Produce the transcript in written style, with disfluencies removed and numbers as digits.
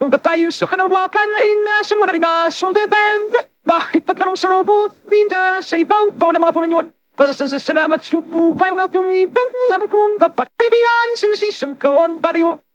Kung tayo sa kanawakan ay nasa mararigas on the band. Bakit pagtanong sa robot, pinda sa ibaw ng mga pumanyon. Pasasalamat sa upay, welcome ibang naman kong kapag kaibigan, sinisisang kaon, bariyo.